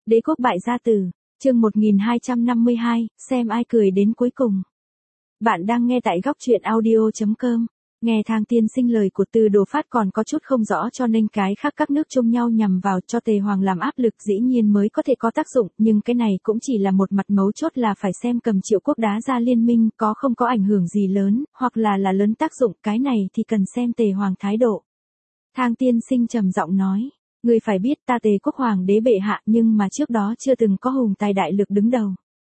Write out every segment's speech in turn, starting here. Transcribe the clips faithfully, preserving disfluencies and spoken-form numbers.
Đế quốc bại gia tử, chương một nghìn hai trăm năm mươi hai, xem ai cười đến cuối cùng. Bạn đang nghe tại góc truyện audio chấm com. Nghe Thang Tiên Sinh lời của Từ Đồ Phát còn có chút không rõ cho nên cái khác các nước chung nhau nhằm vào cho Tề Hoàng làm áp lực dĩ nhiên mới có thể có tác dụng, nhưng cái này cũng chỉ là một mặt mấu chốt là phải xem Cầm Triệu quốc đá ra liên minh có không có ảnh hưởng gì lớn, hoặc là là lớn tác dụng, cái này thì cần xem Tề Hoàng thái độ. Thang Tiên Sinh trầm giọng nói, người phải biết ta Tề quốc hoàng đế bệ hạ nhưng mà trước đó chưa từng có hùng tài đại lực đứng đầu.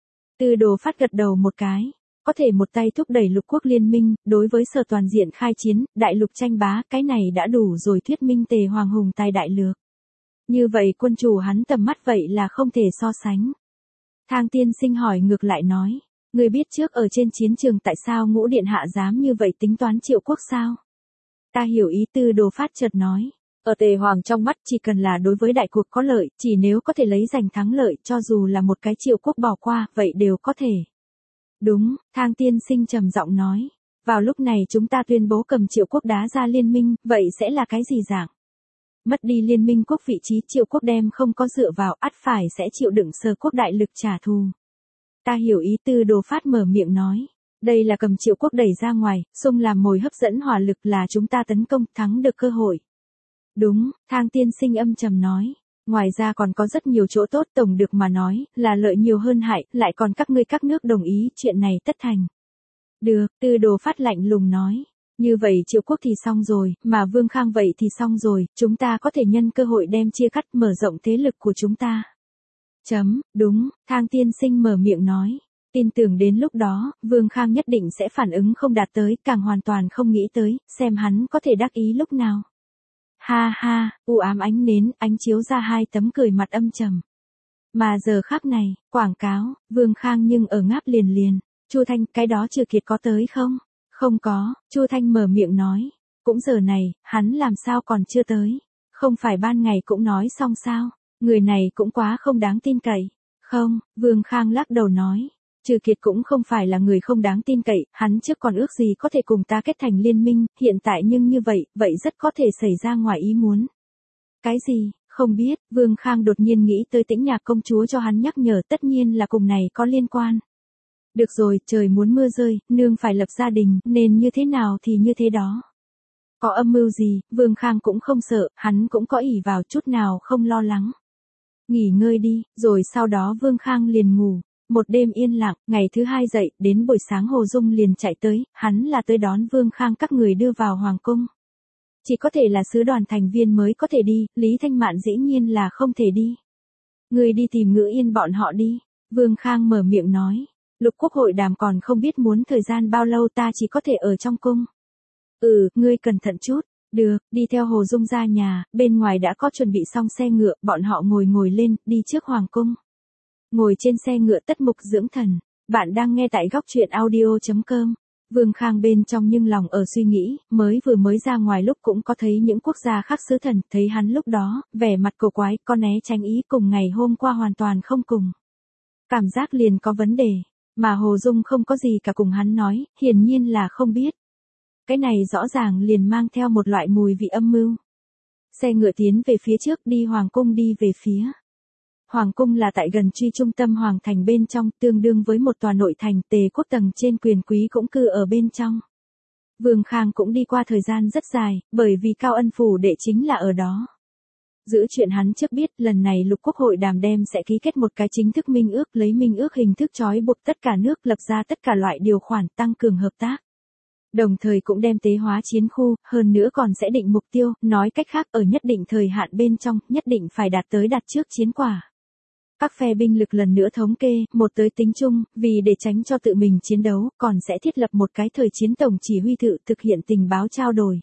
Từ Đồ Phát gật đầu một cái. Có thể một tay thúc đẩy lục quốc liên minh, đối với Sở toàn diện khai chiến, đại lục tranh bá, cái này đã đủ rồi thuyết minh Tề Hoàng hùng tài đại lược. Như vậy quân chủ hắn tầm mắt vậy là không thể so sánh. Thang Tiên Sinh hỏi ngược lại nói, người biết trước ở trên chiến trường tại sao Ngũ Điện hạ dám như vậy tính toán Triệu quốc sao? Ta hiểu ý. Từ Đồ Phát chợt nói, ở Tề Hoàng trong mắt chỉ cần là đối với đại cuộc có lợi, chỉ nếu có thể lấy giành thắng lợi cho dù là một cái Triệu quốc bỏ qua, vậy đều có thể. Đúng, Thang Tiên Sinh trầm giọng nói. Vào lúc này chúng ta tuyên bố Cầm Triệu quốc đá ra liên minh, vậy sẽ là cái gì dạng? Mất đi liên minh quốc vị trí Triệu quốc đem không có dựa vào, ắt phải sẽ chịu đựng Sở quốc đại lực trả thù. Ta hiểu ý. Từ Đồ Phát mở miệng nói. Đây là Cầm Triệu quốc đẩy ra ngoài, xung làm mồi hấp dẫn hỏa lực là chúng ta tấn công, thắng được cơ hội. Đúng, Thang Tiên Sinh âm trầm nói. Ngoài ra còn có rất nhiều chỗ tốt, tổng được mà nói, là lợi nhiều hơn hại, lại còn các ngươi các nước đồng ý, chuyện này tất thành. Được, Từ Đồ Phát lạnh lùng nói. Như vậy Triệu quốc thì xong rồi, mà Vương Khang vậy thì xong rồi, chúng ta có thể nhân cơ hội đem chia cắt mở rộng thế lực của chúng ta. Chấm, đúng, Thang Tiên Sinh mở miệng nói. Tin tưởng đến lúc đó, Vương Khang nhất định sẽ phản ứng không đạt tới, càng hoàn toàn không nghĩ tới, xem hắn có thể đắc ý lúc nào. Ha ha, u ám ánh nến, ánh chiếu ra hai tấm cười mặt âm trầm. Mà giờ khắc này, quảng cáo, Vương Khang nhưng ở ngáp liền liền. Chu Thanh, cái đó Trừ Kiệt có tới không? Không có, Chu Thanh mở miệng nói. Cũng giờ này, hắn làm sao còn chưa tới? Không phải ban ngày cũng nói xong sao? Người này cũng quá không đáng tin cậy. Không, Vương Khang lắc đầu nói. Trừ Kiệt cũng không phải là người không đáng tin cậy, hắn trước còn ước gì có thể cùng ta kết thành liên minh, hiện tại nhưng như vậy, vậy rất có thể xảy ra ngoài ý muốn. Cái gì, không biết, Vương Khang đột nhiên nghĩ tới Tĩnh Nhạc công chúa cho hắn nhắc nhở, tất nhiên là cùng này có liên quan. Được rồi, trời muốn mưa rơi, nương phải lập gia đình, nên như thế nào thì như thế đó. Có âm mưu gì, Vương Khang cũng không sợ, hắn cũng có ỷ vào, chút nào không lo lắng. Nghỉ ngơi đi, rồi sau đó Vương Khang liền ngủ. Một đêm yên lặng, ngày thứ hai dậy, đến buổi sáng Hồ Dung liền chạy tới, hắn là tới đón Vương Khang các người đưa vào hoàng cung. Chỉ có thể là sứ đoàn thành viên mới có thể đi, Lý Thanh Mạn dĩ nhiên là không thể đi. Người đi tìm Ngữ Yên bọn họ đi, Vương Khang mở miệng nói. Lục quốc hội đàm còn không biết muốn thời gian bao lâu, ta chỉ có thể ở trong cung. Ừ, ngươi cẩn thận chút. Được, đi theo Hồ Dung ra nhà, bên ngoài đã có chuẩn bị xong xe ngựa, bọn họ ngồi ngồi lên, đi trước hoàng cung. Ngồi trên xe ngựa tất mục dưỡng thần. Bạn đang nghe tại góc truyện audio chấm com. Vương Khang bên trong nhưng lòng ở suy nghĩ, mới vừa mới ra ngoài lúc cũng có thấy những quốc gia khác sứ thần, thấy hắn lúc đó, vẻ mặt cổ quái, có né tránh ý cùng ngày hôm qua hoàn toàn không cùng. Cảm giác liền có vấn đề, mà Hồ Dung không có gì cả cùng hắn nói, hiển nhiên là không biết. Cái này rõ ràng liền mang theo một loại mùi vị âm mưu. Xe ngựa tiến về phía trước, đi hoàng cung đi về phía. Hoàng cung là tại gần truy trung tâm hoàng thành bên trong, tương đương với một tòa nội thành, Tề quốc tầng trên quyền quý cũng cư ở bên trong. Vương Khang cũng đi qua thời gian rất dài, bởi vì Cao Ân phủ đệ chính là ở đó. Giữ chuyện hắn trước biết, lần này lục quốc hội đàm đem sẽ ký kết một cái chính thức minh ước, lấy minh ước hình thức trói buộc tất cả nước, lập ra tất cả loại điều khoản tăng cường hợp tác. Đồng thời cũng đem tế hóa chiến khu, hơn nữa còn sẽ định mục tiêu, nói cách khác ở nhất định thời hạn bên trong, nhất định phải đạt tới đạt trước chiến quả. Các phe binh lực lần nữa thống kê, một tới tính chung, vì để tránh cho tự mình chiến đấu, còn sẽ thiết lập một cái thời chiến tổng chỉ huy thự thực hiện tình báo trao đổi.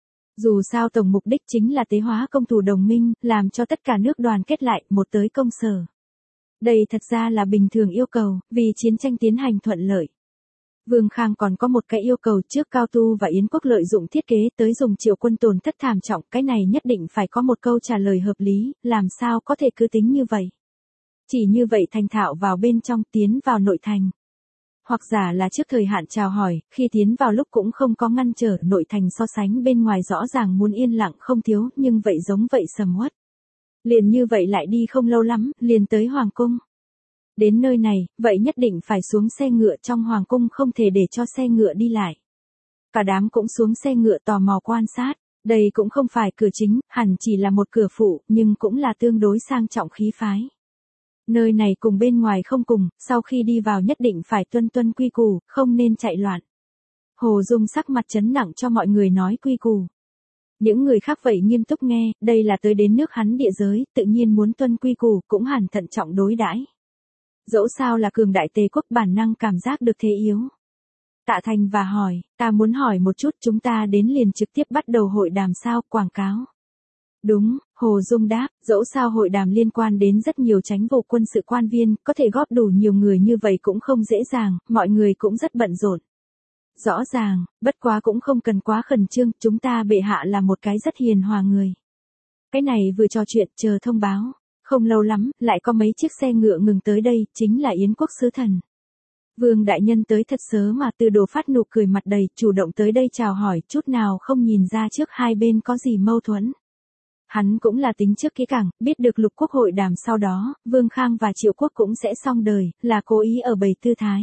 Dù sao tổng mục đích chính là tế hóa công thủ đồng minh, làm cho tất cả nước đoàn kết lại, một tới công sở. Đây thật ra là bình thường yêu cầu, vì chiến tranh tiến hành thuận lợi. Vương Khang còn có một cái yêu cầu trước Cao Tu và Yến Quốc lợi dụng thiết kế tới dùng Triệu quân tổn thất thảm trọng, cái này nhất định phải có một câu trả lời hợp lý, làm sao có thể cứ tính như vậy. Chỉ như vậy thành thạo vào bên trong, tiến vào nội thành. Hoặc giả là trước thời hạn chào hỏi, khi tiến vào lúc cũng không có ngăn trở, nội thành so sánh bên ngoài rõ ràng muốn yên lặng không thiếu, nhưng vậy giống vậy sầm uất. Liền như vậy lại đi không lâu lắm, liền tới Hoàng cung. Đến nơi này, vậy nhất định phải xuống xe ngựa, trong Hoàng cung không thể để cho xe ngựa đi lại. Cả đám cũng xuống xe ngựa tò mò quan sát, đây cũng không phải cửa chính, hẳn chỉ là một cửa phụ, nhưng cũng là tương đối sang trọng khí phái. Nơi này cùng bên ngoài không cùng, sau khi đi vào nhất định phải tuân tuân quy củ, không nên chạy loạn. Hồ Dung sắc mặt trấn nặng cho mọi người nói quy củ. Những người khác vậy nghiêm túc nghe, đây là tới đến nước hắn địa giới, tự nhiên muốn tuân quy củ, cũng hẳn thận trọng đối đãi. Dẫu sao là cường đại Tề quốc, bản năng cảm giác được thế yếu. Tạ Thành và hỏi, ta muốn hỏi một chút, chúng ta đến liền trực tiếp bắt đầu hội đàm sao, quảng cáo. Đúng, Hồ Dung đáp, dẫu sao hội đàm liên quan đến rất nhiều chánh vụ quân sự quan viên, có thể góp đủ nhiều người như vậy cũng không dễ dàng, mọi người cũng rất bận rộn. Rõ ràng, bất quá cũng không cần quá khẩn trương, chúng ta bệ hạ là một cái rất hiền hòa người. Cái này vừa trò chuyện, chờ thông báo. Không lâu lắm, lại có mấy chiếc xe ngựa ngừng tới đây, chính là Yến quốc sứ thần. Vương đại nhân tới thật sớm mà Từ Đồ phát nụ cười mặt đầy, chủ động tới đây chào hỏi, chút nào không nhìn ra trước hai bên có gì mâu thuẫn. Hắn cũng là tính trước kỹ càng, biết được lục quốc hội đàm sau đó, Vương Khang và Triệu quốc cũng sẽ xong đời, là cố ý ở bày tư thái.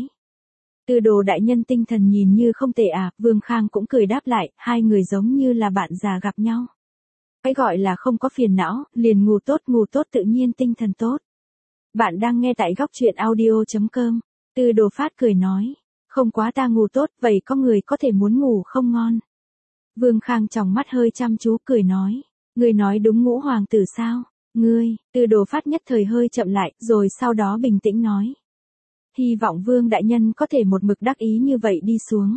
Từ Đồ đại nhân tinh thần nhìn như không tệ à, Vương Khang cũng cười đáp lại, hai người giống như là bạn già gặp nhau. Cái gọi là không có phiền não, liền ngủ tốt, ngủ tốt tự nhiên tinh thần tốt. Bạn đang nghe tại góc truyện audio chấm com. Từ Đồ phát cười nói, không quá ta ngủ tốt, vậy có người có thể muốn ngủ không ngon. Vương Khang tròng mắt hơi chăm chú cười nói, ngươi nói đúng ngũ hoàng tử sao, ngươi, Từ Đồ phát nhất thời hơi chậm lại, rồi sau đó bình tĩnh nói. Hy vọng Vương đại nhân có thể một mực đắc ý như vậy đi xuống.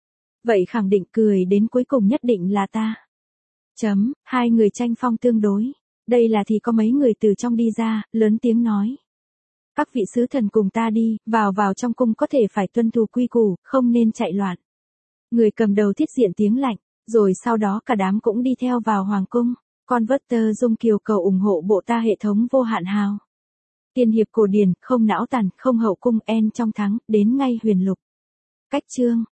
Vậy khẳng định cười đến cuối cùng nhất định là ta. Chấm, hai người tranh phong tương đối. Đây là thì có mấy người từ trong đi ra, lớn tiếng nói. Các vị sứ thần cùng ta đi, vào vào trong cung có thể phải tuân thủ quy củ, không nên chạy loạn. Người cầm đầu thiết diện tiếng lạnh, rồi sau đó cả đám cũng đi theo vào hoàng cung. Converter Dung Kiều cầu ủng hộ bộ ta hệ thống vô hạn hào. Tiên hiệp cổ điển, không não tàn, không hậu cung en trong thắng, đến ngay huyền lục. Cách chương.